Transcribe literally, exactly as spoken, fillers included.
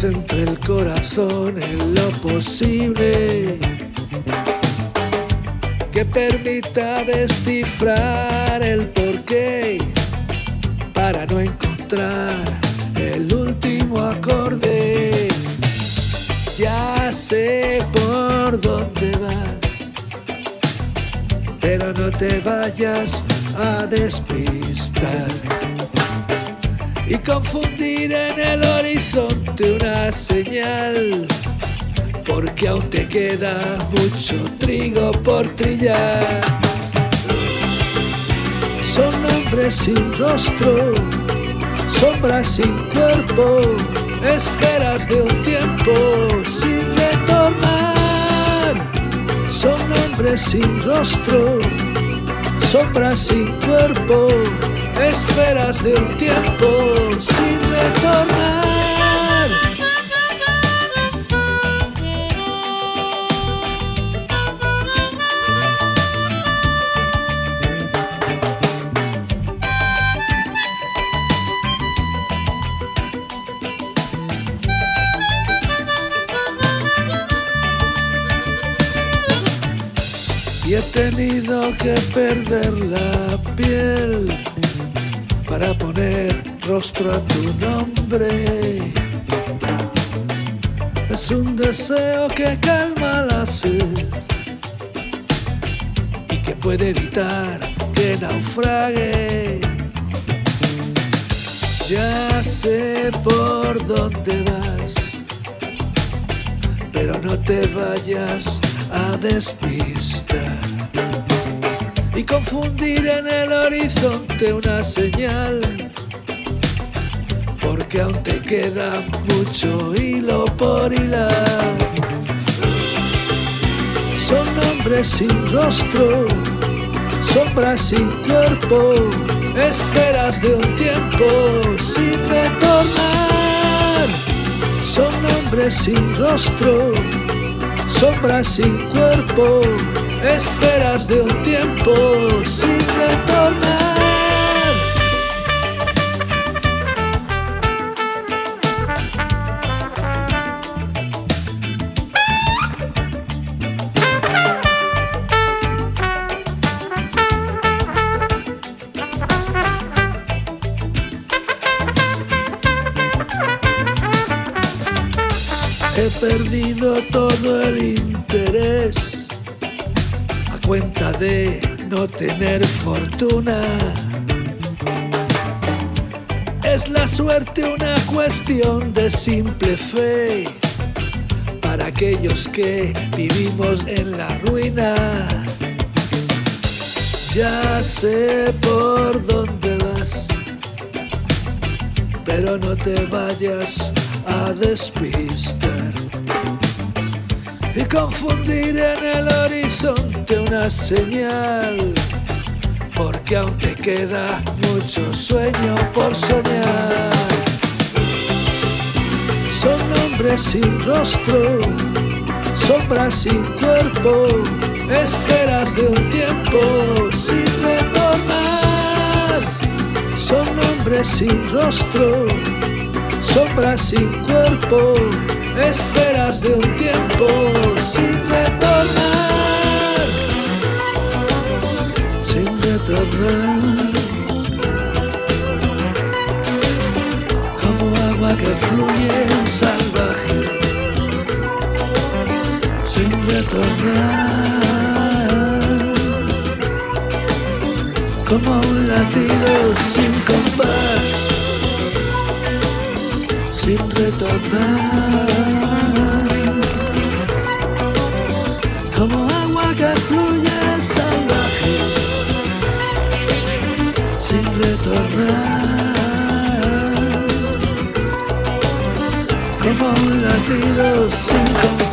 centre el corazón en lo posible, que permita descifrar el porqué para no encontrar el último acorde. Ya sé por dónde vas, pero no te vayas a despistar y confundir en el horizonte una señal, porque aún te queda mucho trigo por trillar. Son hombres sin rostro, sombras sin cuerpo, esferas de un tiempo sin retornar. Son hombres sin rostro, sombras sin cuerpo, esferas de un tiempo sin retornar. Y he tenido que perder la piel para poner rostro a tu nombre. Es un deseo que calma la sed y que puede evitar que naufrague. Ya sé por dónde vas, pero no te vayas a despistar y confundir en el horizonte una señal, porque aún te queda mucho hilo por hilar. Son hombres sin rostro, sombras sin cuerpo, esferas de un tiempo sin retornar. Son hombres sin rostro, sombras sin cuerpo, esferas de un tiempo sin retornar. He perdido todo el interés a cuenta de no tener fortuna. Es la suerte una cuestión de simple fe para aquellos que vivimos en la ruina. Ya sé por dónde vas, pero no te vayas a despistar y confundir en el horizonte una señal, porque aún te queda mucho sueño por soñar. Son hombres sin rostro, sombras sin cuerpo, esferas de un tiempo sin retornar. Son hombres sin rostro, sombras sin cuerpo, esferas de un tiempo sin retornar, sin retornar, como agua que fluye salvaje, sin retornar, como un latido sin compás, sin retornar, como agua que fluye salvaje, sin retornar, como un latido sin compás.